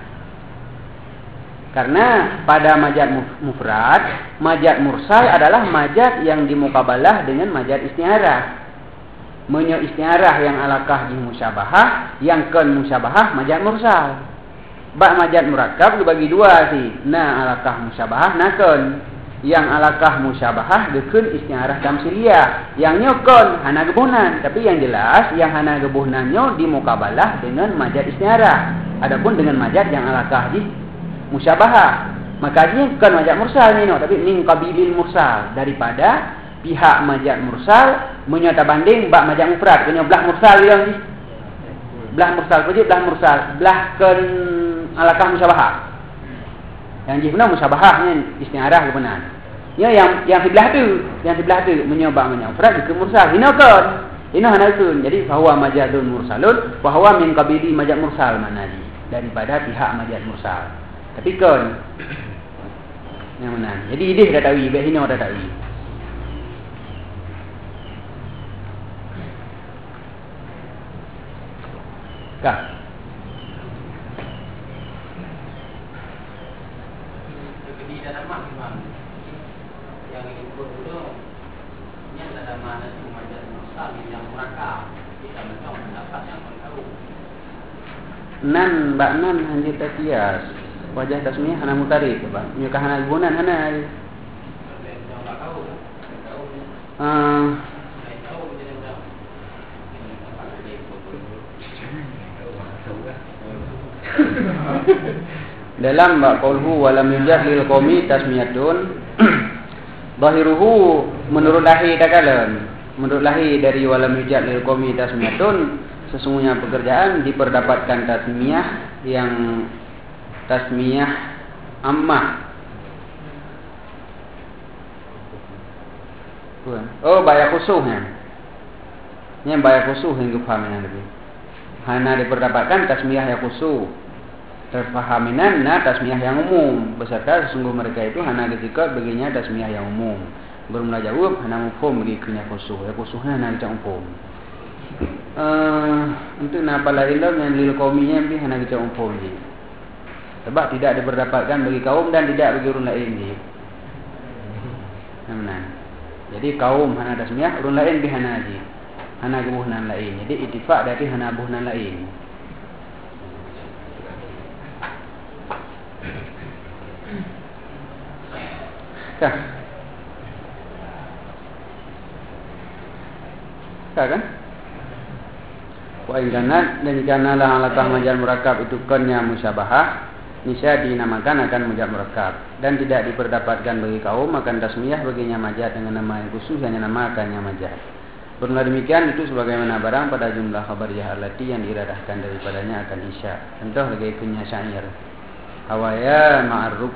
Karena pada majad mufrad, majad mursal adalah majad yang dimukabalah dengan majad isti'arah. Menyo isti'arah yang alakah di musyabahah, yang kan musyabahah majad mursal. Bak majad murakab dibagi dua sih. Na alakah musyabahah, na kan. Yang alakah musyabahah dekun isti'arah tamsiliyah. Yang nyokon hana gebuhnan. Tapi yang jelas yang hana gebuhnannya dimukabalah dengan majad isti'arah. Adapun dengan majad yang alakah di musyabahah. Makanya bukan majad mursal ni no, tapi min qabilil mursal, daripada pihak majad mursal menyata banding bak majad mufrad. Kena belah mursal dia ni. Belah mursal saja, belah mursal, belah kan alakah musyabahah. Yang jihna musyabahah ni isti'arah kebenaran. Ya yang sebelah tu, menyabak mufrad ke mursal. Hina kan? Hina hanatun. Jadi bahwa majadun mursalun, bahwa min qabili majad mursal mana ni? Daripada pihak majad mursal. Tapi kan yang mana? Jadi idih dah tahu, baik hina dah tahu. Kah? Nan bak nan hanjir takias wajah tasmiyah hana mutarik apa nyukah hana gunan hana dalam bak qaulhu walam yujad lil qaumi tasmiyatun zahiruhu menurut lahir takalan menurut lahir dari walam yujad lil qaumi tasmiyatun. Sesungguhnya pekerjaan diperdapatkan tasmiyah yang tasmiyah ammah. Oh, bayar khusuhnya. Ini bayar khusuh yang kefahaman lebih. Hana diperdapatkan tasmiyah yang khusuh. Terfahaminan na tasmiyah yang umum. Beserta sesungguh mereka itu hana ketika baginya tasmiyah yang umum. Bermula jawab hana mufhum bagi kunya khusuh. Ya khusuhnya hana kita umum. Untuk napa la ilm yang lil qauminya bi hana kita umum je. Sebab tidak diperdapatkan bagi kaum dan tidak bagi orang lain je. Namanya. Jadi kaum hana tasmiyah, orang lain bi hana je. Hana gebuhnan lain. Jadi ittifaq dari hana buhnan lain. Kah? Kah kan? Wa inganat dan jikalah alaqah majal murakab itu konnya musyabahah, nisya dinamakan akan majal murakab dan tidak diperdapatkan bagi kaum akan tasmiyah baginya majad dengan nama yang khusus yang dinamakannya majad. Pernah demikian itu sebagaimana barang pada jumlah khabariyah allati yang diiradahkan daripadanya akan isya. Contoh lagi punya syair. Hawaya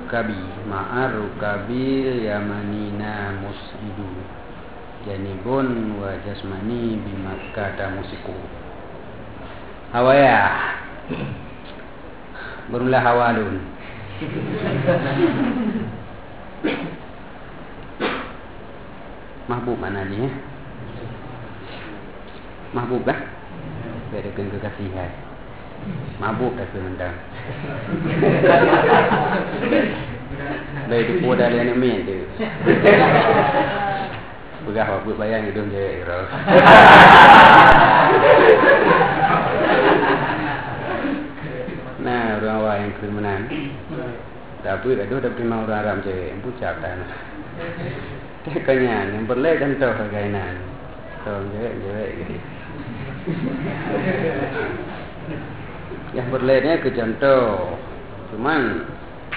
ma'arrukabil yamanina mus'idu janibun wa jasmani bimakkata musiku. Hawaya bermula hawalun. Mahbub mana ni? Mahbub dah? Beda dengan kekasihan. Mahbub dah sebentar. Baik tu pun dah lain main tu. Begah buat bayang hidung je kira. Nah, orang awak yang kriminal. Tapi ada terima orang Arab je, pucat kan. Tekanya yang berlai contoh kainan. Tolong je gitu. Yang berlainnya ke contoh. Cuman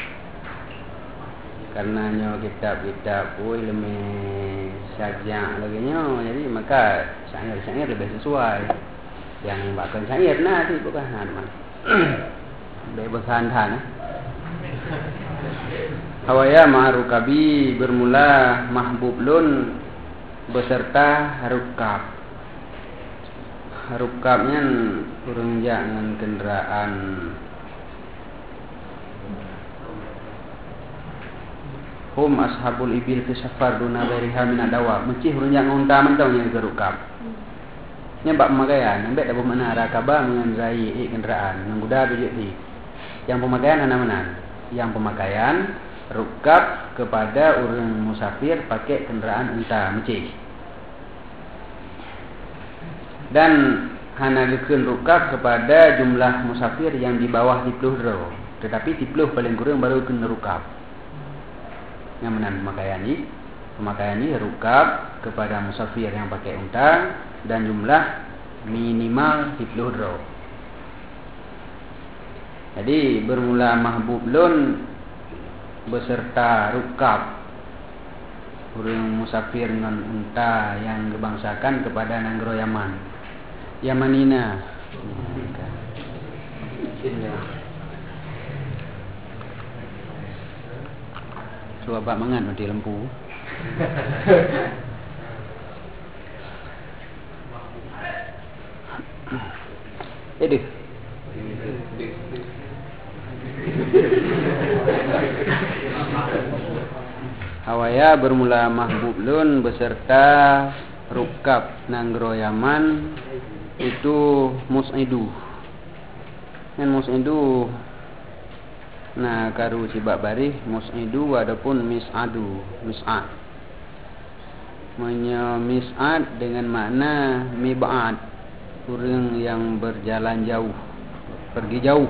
karena nyo kitab-kitab ilmu syariah lagi nyo, jadi maka syair lebih sesuai. Yang bahkan syair nanti bukan hanya bebasan tanah. Hawaya ma'rukabi bermula mahbublun beserta rukab. Rukabnya urang jangan kendaraan. Hum ashabul ibil fi safar duna bariha min adawa. Mencih urang jangan unta mentau nya ke rukab. Nya bab pemakaian, ambek ada bermakna rakabah mengenai kendaraan, mengguda bijak. Yang pemakaian mana-mana? Yang pemakaian rukab kepada orang musafir pakai kenderaan unta mencih. Dan hana gekeun rukab kepada jumlah musafir yang di bawah 10 dro. Tetapi 10 paling kurang baru kena rukab. Yang mana pemakaian ni? Pemakaian ni rukab kepada musafir yang pakai unta dan jumlah minimal 10 dro. Jadi bermula mahbublun beserta rukab orang musafir dengan unta yang dibangsakan kepada negara Yaman. Yamanina. Coba mangan di lempu. Edih. Hawaya bermula mahbublun beserta rukab nanggro Yaman itu mus'idu. Yang mus'idu nah karu sibak barih mus'idu adapun mis'adu, mis'ad. Mis'ad dengan makna mib'ad, orang yang berjalan jauh, pergi jauh.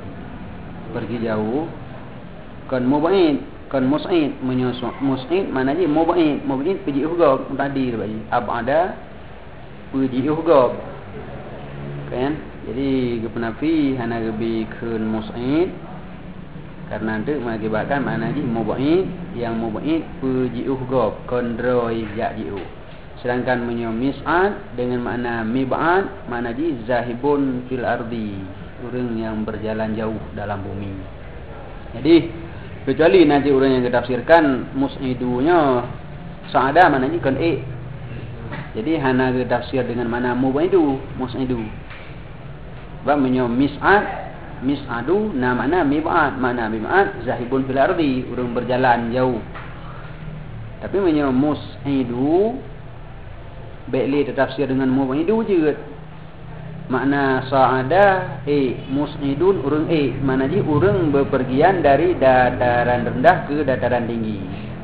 Kan mub'id, kan mus'id, menyosok mus'id mana je mub'id pergi uhgab tadi bagi abada pergi uhgab kan. Jadi kepenafi hana gebi kun mus'id karena itu mengakibatkan mana je mub'id, yang mub'id pergi uhgab kondroi ja'iu. Sedangkan mis'ad dengan makna mib'ad mana je zahibun fil ardi, orang yang berjalan jauh dalam bumi. Jadi kecuali nanti orang yang ditafsirkan mus'idunya sa'ada maknanya kan Jadi hana ditafsir dengan mana mub'idu, mus'idu. Sebab mis'adu namanya mib'ad, mana mib'ad zahibun fil ardi, orang berjalan jauh. Tapi mus'idu baiklah ditafsir dengan mub'idu juga. Makna sa'ada mus'idun urang mana ji urang bepergian dari dataran rendah ke dataran tinggi.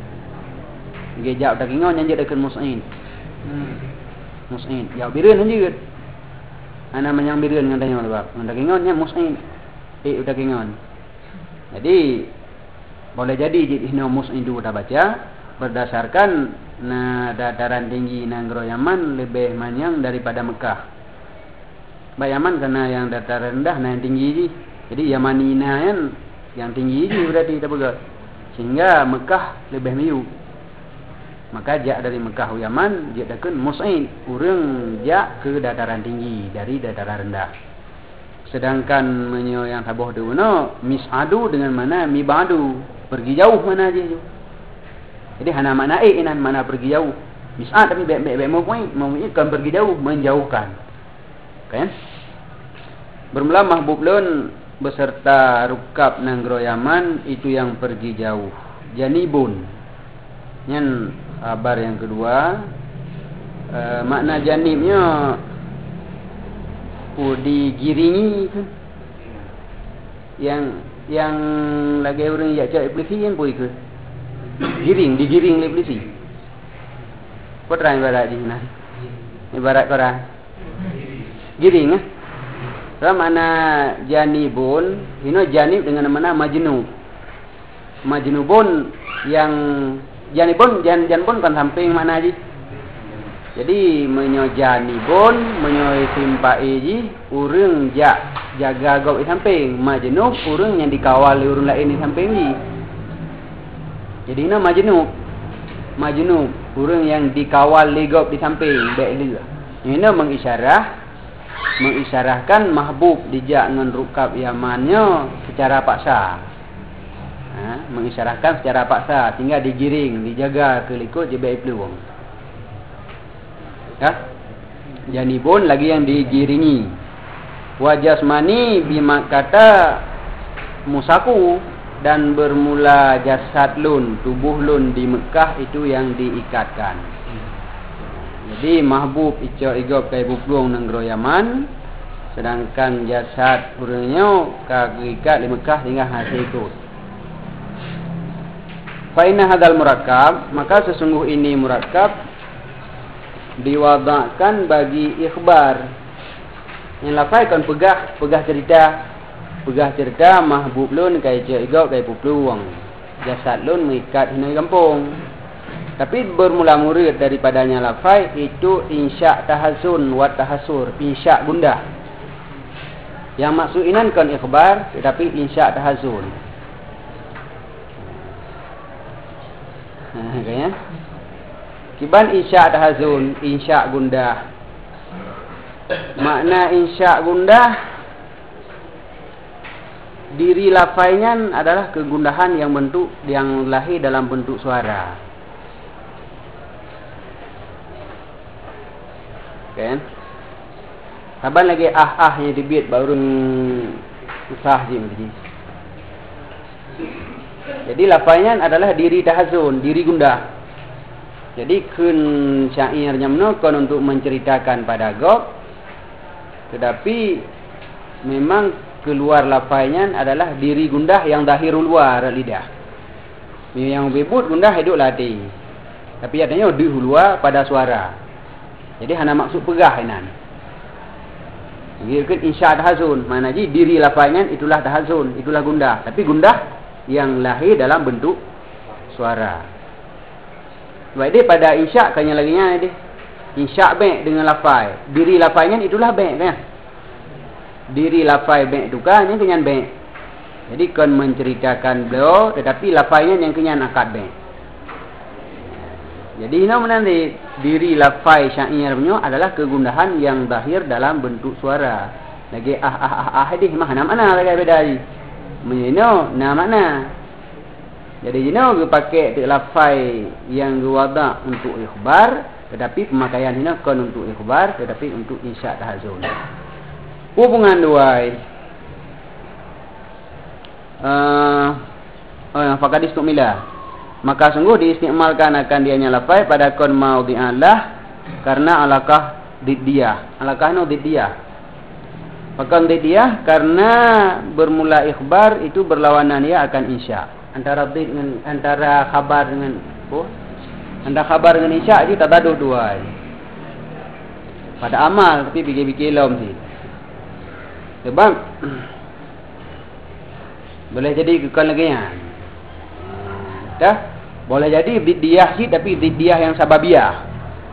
Gejak dakingon yang jadi dekat mus'id. Mus'id jauh bireun juga. Ana menyang bireun dengan tanya bab. Dakingon nya mus'id. Dakingon. Jadi boleh jadi jihna mus'idu dah baca berdasarkan dataran tinggi negara Yaman lebih panjang daripada Mekah. Yaman karena yang dataran rendah yang tinggi je. Jadi Yamanina kan yang tinggi je berarti tak betul. Sehingga Mekah lebih miu. Maka jak dari Mekah ke Yaman dia takun mus'id, urang jak ke dataran tinggi dari dataran rendah. Sedangkan yang tabuh tu mis'adu dengan mana mibadu, pergi jauh mana je. Jadi hana makna mana pergi jauh. Mis'ad tapi baik mub'id kan pergi jauh, menjauhkan. Kan? Bermula mahbublun beserta rukab nang groyaman itu yang pergi jauh. Janibun. Yang kabar yang kedua, makna janibnya digiringi kan. Yang lagi orang yang cakap polisi yang pun ke digiring oleh polisi. Kau terang ibarat di mana? Ibarat korang giring ah. So mana janibun, ini janib dengan mana majnub. Majnubun yang janibun janibun kan samping mana aja. Jadi menyojanibun menyoisimpai ji urang jaga gop di samping, majnub urang yang dikawal urang lain di samping ji. Jadi ini majnub urang yang dikawal ligop di samping baik dia. Ini mengisyarahkan mahbub dijak dengan rukab yamannya secara paksa. Mengisyarahkan secara paksa sehingga digiring, dijaga kelikut je baik peluang. Janibun lagi yang digiringi. Wajasmani bima kata musaku dan bermula jasad lun, tubuh lun di Mekah itu yang diikatkan. Jadi mahbub ico igop kai bupluang nang Yaman, sedangkan jasad urangnya kagikat di Mekah hingga hasil ikut. Fa inna hadzal murakkab, maka sesungguh ini murakkab diwadakkan bagi ikhbar. Yang lafai kan pegah cerita mahbub lun kai ico igop kai bupluang. Jasad lun mengikat hina kampung. Tapi bermula murid daripadanya lafai itu insya tahazun wa tahasur, insya gundah. Yang maksudinan kan ikhbar tetapi insya tahazun. Kayaknya kiban insya tahazun, insya gundah. Makna insya gundah diri lafainya adalah kegundahan yang lahir dalam bentuk suara. Kan? Kapan lagi yang dibit baru usah je macam. Jadi lafaznya adalah diri tahazun, diri gundah. Jadi kun syairnya menukar untuk menceritakan pada gob, tetapi memang keluar lafaznya adalah diri gundah yang dahirul luar lidah. Yang bebut gundah hidup latih. Tapi adanya di luar pada suara. Jadi hanya maksud pegah inan. Dia kan insya tahazun, mana ji diri lafaznya itulah tahazun, itulah gundah. Tapi gundah yang lahir dalam bentuk suara. Baik dia pada insya kanya lagi nya dia. Insya baik dengan lafaz. Diri lafaznya itulah baik kan. Diri lafaz baik tu kan yang kenyan baik. Jadi kan menceritakan beliau tetapi lafaznya yang kenyan akad baik. Jadi ini menanti diri lafai syairnya adalah kegundahan yang zahir dalam bentuk suara. Lagi hadis mana lagi beda ni. Menino mana. Jadi jino pakai lafai yang diwada untuk ikhbar tetapi pemakaian ini kan untuk ikhbar tetapi untuk insya tahazun. Hubungan dua fakadis tu'milah. Maka sungguh diistimalkan akan dianya lafai pada kon maudhi'alah karena alakah diddiyah. Alakah no diddiyah. Pakan diddiyah karena bermula ikhbar itu berlawanan ya akan insya. Antara khabar dengan antara khabar dengan insya itu tabaduh dua. Pada amal tapi fikir-fikir lom sih. Sebab boleh jadi kekal lagi ya. Dah boleh jadi diddiyah sih tapi diddiyah yang sababiyah.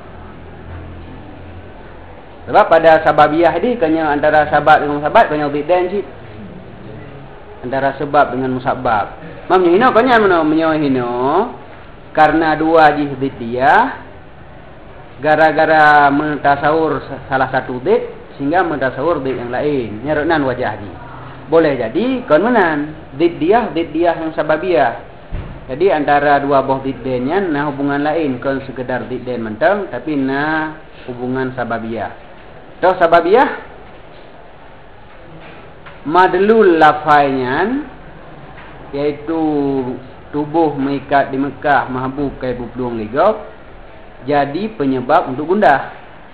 Sebab pada sababiyah ni kena antara sabab dengan musabab kena bid'ah sih. Antara sebab dengan musabab. Mamnya hino kena mana menyohino karena dua jih diddiyah gara-gara mentasawur salah satu bid sehingga mentasawur bid yang lain. Nyarunan wajah ni. Boleh jadi konon diddiyah yang sababiyah. Jadi antara dua buah diddennya nah hubungan lain kan sekedar didden mentang tapi nah hubungan sababiyah. Toh sababiyah madlul lafainya, iaitu tubuh mengikat di Mekah mahbub kai peluang ligau, jadi penyebab untuk gundah.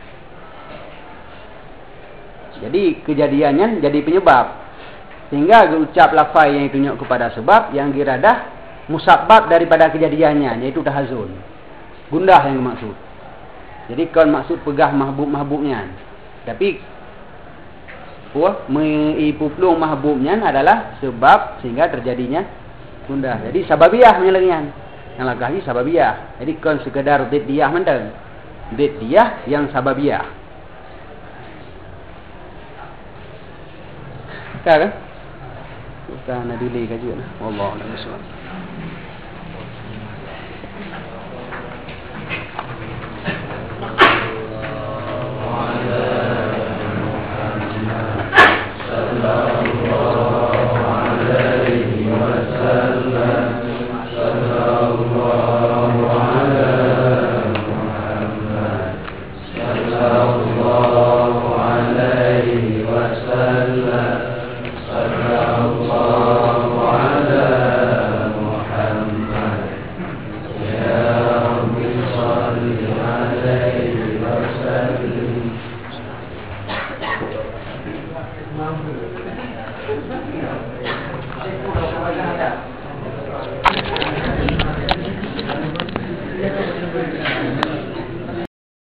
Jadi kejadiannya jadi penyebab, sehingga ucap lafai yang tunjuk kepada sebab yang diradah musabab daripada kejadiannya, yaitu tahazun, gundah yang maksud. Jadi kan maksud pegah mahbub-mahbubnya, tapi peluang mahbubnya adalah sebab sehingga terjadinya gundah. Jadi sababiyah menyelenggan. Yang lagi sababiyah. Jadi kan sekedar diddiyah mentang. Diddiyah yang sababiyah. Kan? Kita nak delay ke juga. Wallahu a'lam bishawab.